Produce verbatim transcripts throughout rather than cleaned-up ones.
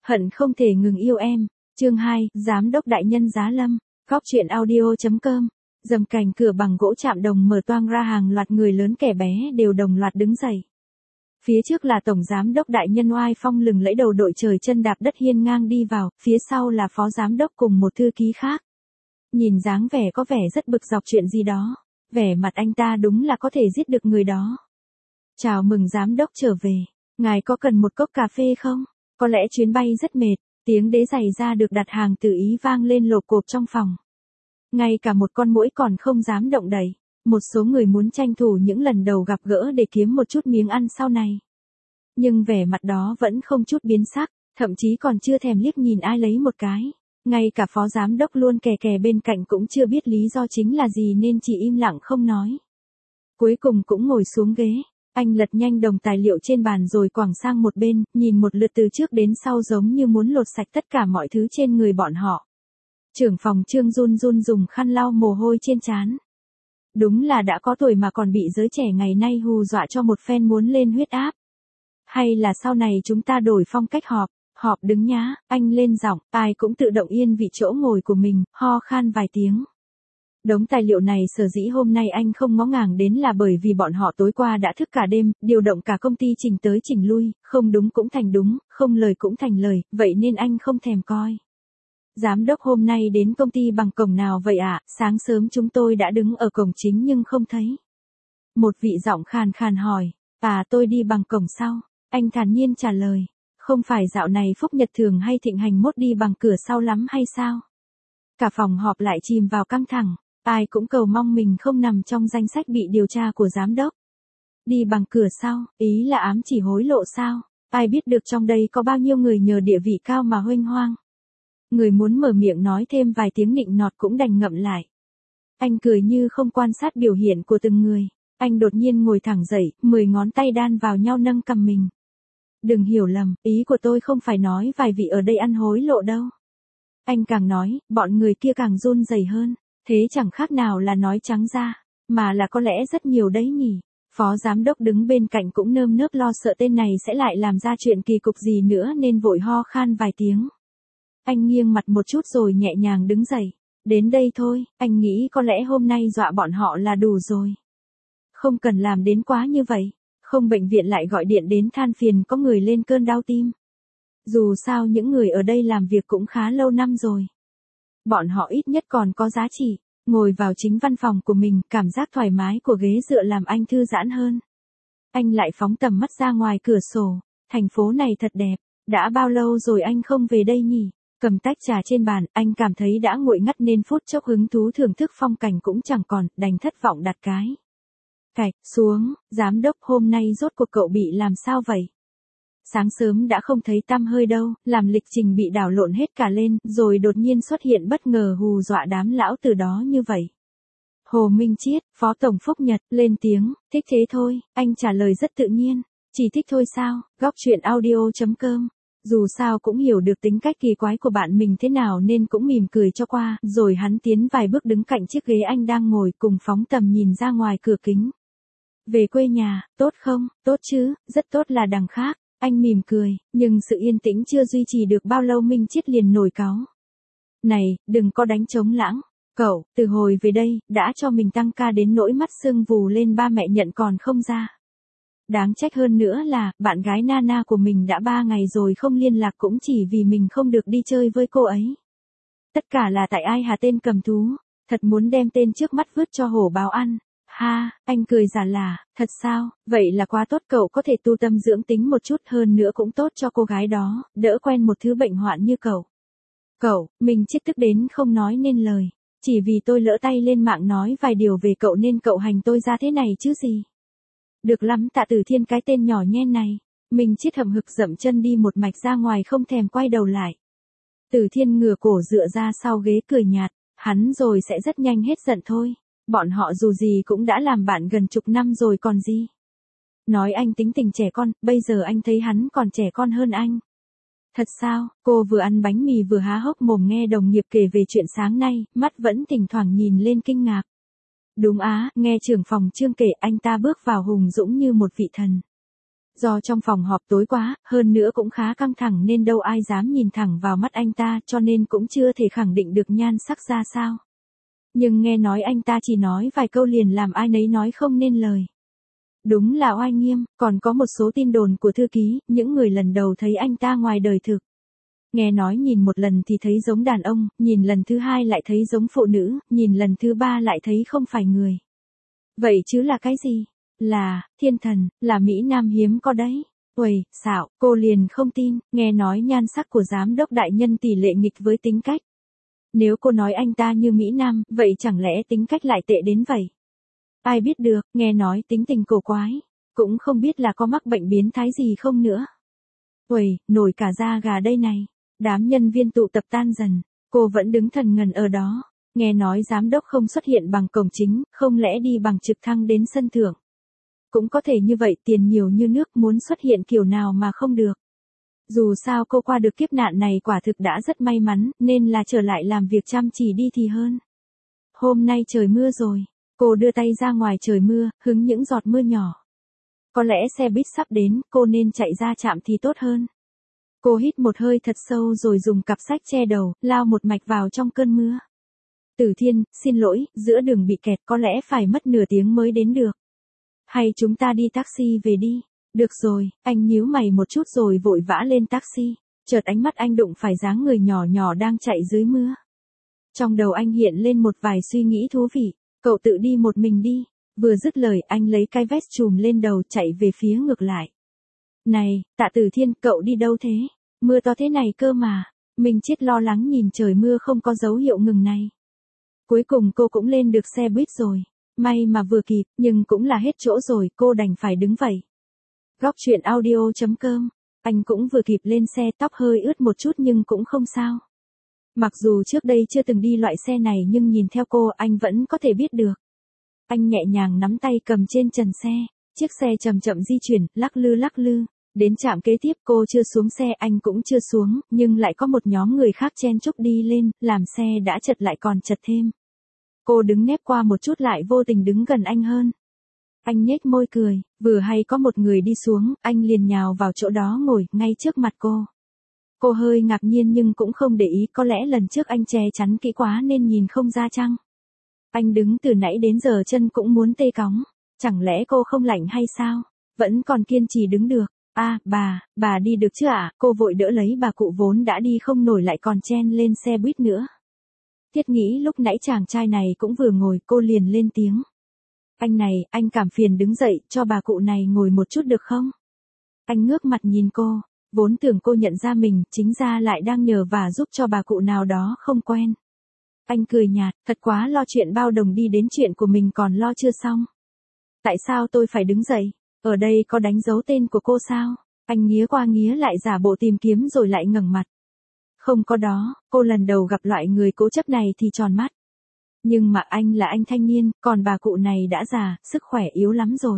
Hận không thể ngừng yêu em. Chương hai, Giám đốc đại nhân Giá Lâm. Góc truyện audio chấm com. Dầm cành cửa bằng gỗ chạm đồng mở toang ra, hàng loạt người lớn kẻ bé đều đồng loạt đứng dậy. Phía trước là tổng giám đốc đại nhân oai phong lừng lẫy, đầu đội trời chân đạp đất hiên ngang đi vào, phía sau là phó giám đốc cùng một thư ký khác. Nhìn dáng vẻ có vẻ rất bực dọc chuyện gì đó, vẻ mặt anh ta đúng là có thể giết được người đó. Chào mừng giám đốc trở về, ngài có cần một cốc cà phê không? Có lẽ chuyến bay rất mệt, tiếng đế giày da được đặt hàng tự ý vang lên lộp cộp trong phòng. Ngay cả một con muỗi còn không dám động đậy. Một số người muốn tranh thủ những lần đầu gặp gỡ để kiếm một chút miếng ăn sau này. Nhưng vẻ mặt đó vẫn không chút biến sắc, thậm chí còn chưa thèm liếc nhìn ai lấy một cái. Ngay cả phó giám đốc luôn kè kè bên cạnh cũng chưa biết lý do chính là gì nên chỉ im lặng không nói. Cuối cùng cũng ngồi xuống ghế, anh lật nhanh đống tài liệu trên bàn rồi quẳng sang một bên, nhìn một lượt từ trước đến sau giống như muốn lột sạch tất cả mọi thứ trên người bọn họ. Trưởng phòng Trương run run dùng khăn lau mồ hôi trên trán. Đúng là đã có tuổi mà còn bị giới trẻ ngày nay hù dọa cho một phen muốn lên huyết áp. Hay là sau này chúng ta đổi phong cách họp, họp đứng nhá, anh lên giọng, ai cũng tự động yên vị chỗ ngồi của mình, ho khan vài tiếng. Đống tài liệu này sở dĩ hôm nay anh không ngó ngàng đến là bởi vì bọn họ tối qua đã thức cả đêm, điều động cả công ty chỉnh tới chỉnh lui, không đúng cũng thành đúng, không lời cũng thành lời, vậy nên anh không thèm coi. Giám đốc hôm nay đến công ty bằng cổng nào vậy ạ? À? Sáng sớm chúng tôi đã đứng ở cổng chính nhưng không thấy. Một vị giọng khàn khàn hỏi, à tôi đi bằng cổng sau. Anh thản nhiên trả lời, không phải dạo này Phúc Nhật thường hay thịnh hành mốt đi bằng cửa sau lắm hay sao? Cả phòng họp lại chìm vào căng thẳng, ai cũng cầu mong mình không nằm trong danh sách bị điều tra của giám đốc. Đi bằng cửa sau, ý là ám chỉ hối lộ sao? Ai biết được trong đây có bao nhiêu người nhờ địa vị cao mà huênh hoang. Người muốn mở miệng nói thêm vài tiếng nịnh nọt cũng đành ngậm lại. Anh cười như không quan sát biểu hiện của từng người. Anh đột nhiên ngồi thẳng dậy, mười ngón tay đan vào nhau nâng cằm mình. Đừng hiểu lầm, ý của tôi không phải nói vài vị ở đây ăn hối lộ đâu. Anh càng nói, bọn người kia càng run rẩy hơn. Thế chẳng khác nào là nói trắng ra, mà là có lẽ rất nhiều đấy nhỉ. Phó giám đốc đứng bên cạnh cũng nơm nớp lo sợ tên này sẽ lại làm ra chuyện kỳ cục gì nữa nên vội ho khan vài tiếng. Anh nghiêng mặt một chút rồi nhẹ nhàng đứng dậy. Đến đây thôi, anh nghĩ có lẽ hôm nay dọa bọn họ là đủ rồi. Không cần làm đến quá như vậy. Không bệnh viện lại gọi điện đến than phiền có người lên cơn đau tim. Dù sao những người ở đây làm việc cũng khá lâu năm rồi. Bọn họ ít nhất còn có giá trị. Ngồi vào chính văn phòng của mình, cảm giác thoải mái của ghế dựa làm anh thư giãn hơn. Anh lại phóng tầm mắt ra ngoài cửa sổ. Thành phố này thật đẹp. Đã bao lâu rồi anh không về đây nhỉ? Cầm tách trà trên bàn, anh cảm thấy đã nguội ngắt nên phút chốc hứng thú thưởng thức phong cảnh cũng chẳng còn, đành thất vọng đặt cái. Cạch, xuống, giám đốc hôm nay rốt cuộc cậu bị làm sao vậy? Sáng sớm đã không thấy tăm hơi đâu, làm lịch trình bị đảo lộn hết cả lên, rồi đột nhiên xuất hiện bất ngờ hù dọa đám lão từ đó như vậy. Hồ Minh Chiết, Phó Tổng Phúc Nhật, lên tiếng, thích thế thôi, anh trả lời rất tự nhiên, chỉ thích thôi sao, góc truyện audio chấm com. Dù sao cũng hiểu được tính cách kỳ quái của bạn mình thế nào nên cũng mỉm cười cho qua, rồi hắn tiến vài bước đứng cạnh chiếc ghế anh đang ngồi cùng phóng tầm nhìn ra ngoài cửa kính. Về quê nhà, tốt không, tốt chứ, rất tốt là đằng khác, anh mỉm cười, nhưng sự yên tĩnh chưa duy trì được bao lâu Minh Chiết liền nổi cáu. Này, đừng có đánh trống lãng, cậu, từ hồi về đây, đã cho mình tăng ca đến nỗi mắt sưng vù lên ba mẹ nhận còn không ra. Đáng trách hơn nữa là, bạn gái Nana của mình đã ba ngày rồi không liên lạc cũng chỉ vì mình không được đi chơi với cô ấy. Tất cả là tại ai hà tên cầm thú, thật muốn đem tên trước mắt vứt cho hổ báo ăn. Ha, anh cười giả là, thật sao, vậy là quá tốt, cậu có thể tu tâm dưỡng tính một chút hơn nữa cũng tốt cho cô gái đó, đỡ quen một thứ bệnh hoạn như cậu. Cậu, mình chết tức đến không nói nên lời, chỉ vì tôi lỡ tay lên mạng nói vài điều về cậu nên cậu hành tôi ra thế này chứ gì. Được lắm Tạ Tử Thiên, cái tên nhỏ nhen này. Mình chết hậm hực dậm chân đi một mạch ra ngoài không thèm quay đầu lại. Tử Thiên ngửa cổ dựa ra sau ghế cười nhạt, hắn rồi sẽ rất nhanh hết giận thôi. Bọn họ dù gì cũng đã làm bạn gần chục năm rồi còn gì. Nói anh tính tình trẻ con, bây giờ anh thấy hắn còn trẻ con hơn anh. Thật sao? Cô vừa ăn bánh mì vừa há hốc mồm nghe đồng nghiệp kể về chuyện sáng nay, mắt vẫn thỉnh thoảng nhìn lên kinh ngạc. Đúng á, nghe trưởng phòng Trương kể anh ta bước vào hùng dũng như một vị thần. Do trong phòng họp tối quá, hơn nữa cũng khá căng thẳng nên đâu ai dám nhìn thẳng vào mắt anh ta cho nên cũng chưa thể khẳng định được nhan sắc ra sao. Nhưng nghe nói anh ta chỉ nói vài câu liền làm ai nấy nói không nên lời. Đúng là oai nghiêm, còn có một số tin đồn của thư ký, những người lần đầu thấy anh ta ngoài đời thực. Nghe nói nhìn một lần thì thấy giống đàn ông, nhìn lần thứ hai lại thấy giống phụ nữ, nhìn lần thứ ba lại thấy không phải người. Vậy chứ là cái gì? Là, thiên thần, là Mỹ Nam hiếm có đấy. Uầy, xạo, cô liền không tin, nghe nói nhan sắc của giám đốc đại nhân tỷ lệ nghịch với tính cách. Nếu cô nói anh ta như Mỹ Nam, vậy chẳng lẽ tính cách lại tệ đến vậy? Ai biết được, nghe nói tính tình cổ quái, cũng không biết là có mắc bệnh biến thái gì không nữa. Uầy, nổi cả da gà đây này. Đám nhân viên tụ tập tan dần, cô vẫn đứng thần ngần ở đó. Nghe nói giám đốc không xuất hiện bằng cổng chính, không lẽ đi bằng trực thăng đến sân thượng. Cũng có thể như vậy, tiền nhiều như nước, muốn xuất hiện kiểu nào mà không được. Dù sao cô qua được kiếp nạn này quả thực đã rất may mắn, nên là trở lại làm việc chăm chỉ đi thì hơn. Hôm nay trời mưa rồi, cô đưa tay ra ngoài trời mưa, hứng những giọt mưa nhỏ. Có lẽ xe buýt sắp đến, cô nên chạy ra trạm thì tốt hơn. Cô hít một hơi thật sâu rồi dùng cặp sách che đầu, lao một mạch vào trong cơn mưa. Tử Thiên, xin lỗi, giữa đường bị kẹt có lẽ phải mất nửa tiếng mới đến được. Hay chúng ta đi taxi về đi. Được rồi, anh nhíu mày một chút rồi vội vã lên taxi. Chợt ánh mắt anh đụng phải dáng người nhỏ nhỏ đang chạy dưới mưa. Trong đầu anh hiện lên một vài suy nghĩ thú vị. Cậu tự đi một mình đi. Vừa dứt lời anh lấy cái vest trùm lên đầu chạy về phía ngược lại. Này, Tạ Tử Thiên, cậu đi đâu thế? Mưa to thế này cơ mà. Minh Chiết lo lắng nhìn trời mưa không có dấu hiệu ngừng này. Cuối cùng cô cũng lên được xe buýt rồi. May mà vừa kịp, nhưng cũng là hết chỗ rồi, cô đành phải đứng vậy. Góc truyện audio chấm com. Anh cũng vừa kịp lên xe, tóc hơi ướt một chút nhưng cũng không sao. Mặc dù trước đây chưa từng đi loại xe này nhưng nhìn theo cô anh vẫn có thể biết được. Anh nhẹ nhàng nắm tay cầm trên trần xe. Chiếc xe chậm chậm di chuyển, lắc lư lắc lư. Đến trạm kế tiếp cô chưa xuống xe anh cũng chưa xuống, nhưng lại có một nhóm người khác chen chúc đi lên, làm xe đã chật lại còn chật thêm. Cô đứng nép qua một chút lại vô tình đứng gần anh hơn. Anh nhếch môi cười, vừa hay có một người đi xuống, anh liền nhào vào chỗ đó ngồi, ngay trước mặt cô. Cô hơi ngạc nhiên nhưng cũng không để ý, có lẽ lần trước anh che chắn kỹ quá nên nhìn không ra chăng. Anh đứng từ nãy đến giờ chân cũng muốn tê cóng, chẳng lẽ cô không lạnh hay sao? Vẫn còn kiên trì đứng được. A, à, bà, bà đi được chứ ạ? À? Cô vội đỡ lấy bà cụ vốn đã đi không nổi lại còn chen lên xe buýt nữa. Thiết nghĩ lúc nãy chàng trai này cũng vừa ngồi, cô liền lên tiếng. Anh này, anh cảm phiền đứng dậy, cho bà cụ này ngồi một chút được không? Anh ngước mặt nhìn cô, vốn tưởng cô nhận ra mình, chính ra lại đang nhờ và giúp cho bà cụ nào đó không quen. Anh cười nhạt, thật quá lo chuyện bao đồng đi đến chuyện của mình còn lo chưa xong. Tại sao tôi phải đứng dậy? Ở đây có đánh dấu tên của cô sao? Anh nghía qua nghía lại giả bộ tìm kiếm rồi lại ngẩng mặt. Không có đó, cô lần đầu gặp loại người cố chấp này thì tròn mắt. Nhưng mà anh là anh thanh niên, còn bà cụ này đã già, sức khỏe yếu lắm rồi.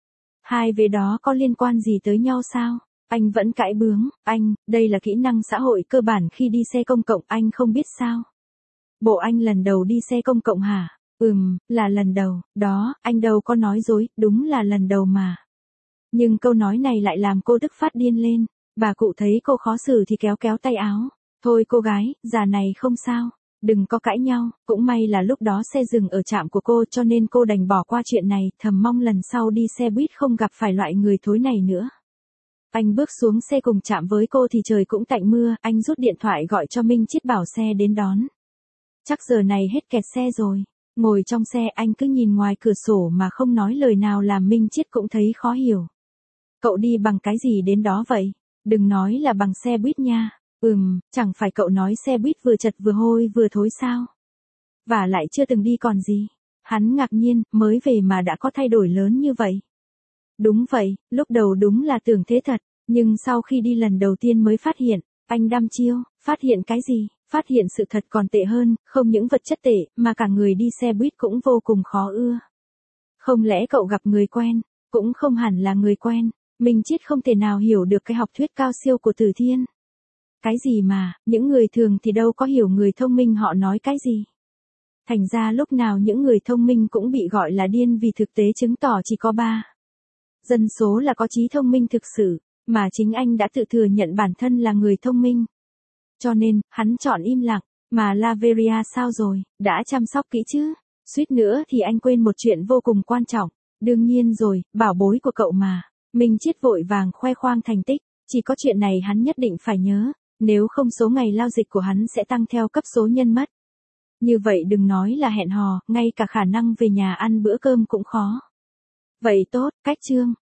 Hai về đó có liên quan gì tới nhau sao? Anh vẫn cãi bướng, anh, đây là kỹ năng xã hội cơ bản khi đi xe công cộng, anh không biết sao? Bộ anh lần đầu đi xe công cộng hả? Ừm, là lần đầu, đó, anh đâu có nói dối, đúng là lần đầu mà. Nhưng câu nói này lại làm cô tức phát điên lên, bà cụ thấy cô khó xử thì kéo kéo tay áo. Thôi cô gái, già này không sao, đừng có cãi nhau, cũng may là lúc đó xe dừng ở trạm của cô cho nên cô đành bỏ qua chuyện này, thầm mong lần sau đi xe buýt không gặp phải loại người thối này nữa. Anh bước xuống xe cùng chạm với cô thì trời cũng tạnh mưa, anh rút điện thoại gọi cho Minh Chiết bảo xe đến đón. Chắc giờ này hết kẹt xe rồi. Ngồi trong xe anh cứ nhìn ngoài cửa sổ mà không nói lời nào làm Minh Chiết cũng thấy khó hiểu. Cậu đi bằng cái gì đến đó vậy? Đừng nói là bằng xe buýt nha. Ừm, chẳng phải cậu nói xe buýt vừa chật vừa hôi vừa thối sao? Và lại chưa từng đi còn gì. Hắn ngạc nhiên, mới về mà đã có thay đổi lớn như vậy. Đúng vậy, lúc đầu đúng là tưởng thế thật, nhưng sau khi đi lần đầu tiên mới phát hiện, anh đăm chiêu, phát hiện cái gì? Phát hiện sự thật còn tệ hơn, không những vật chất tệ, mà cả người đi xe buýt cũng vô cùng khó ưa. Không lẽ cậu gặp người quen, cũng không hẳn là người quen, Minh Chiết không thể nào hiểu được cái học thuyết cao siêu của Tử Thiên. Cái gì mà, những người thường thì đâu có hiểu người thông minh họ nói cái gì. Thành ra lúc nào những người thông minh cũng bị gọi là điên vì thực tế chứng tỏ chỉ có ba. Dân số là có trí thông minh thực sự, mà chính anh đã tự thừa nhận bản thân là người thông minh. Cho nên, hắn chọn im lặng, mà Laveria sao rồi, đã chăm sóc kỹ chứ? Suýt nữa thì anh quên một chuyện vô cùng quan trọng. Đương nhiên rồi, bảo bối của cậu mà. Minh Chiết vội vàng khoe khoang thành tích, chỉ có chuyện này hắn nhất định phải nhớ, nếu không số ngày lao dịch của hắn sẽ tăng theo cấp số nhân mất. Như vậy đừng nói là hẹn hò, ngay cả khả năng về nhà ăn bữa cơm cũng khó. Vậy tốt, cách chương.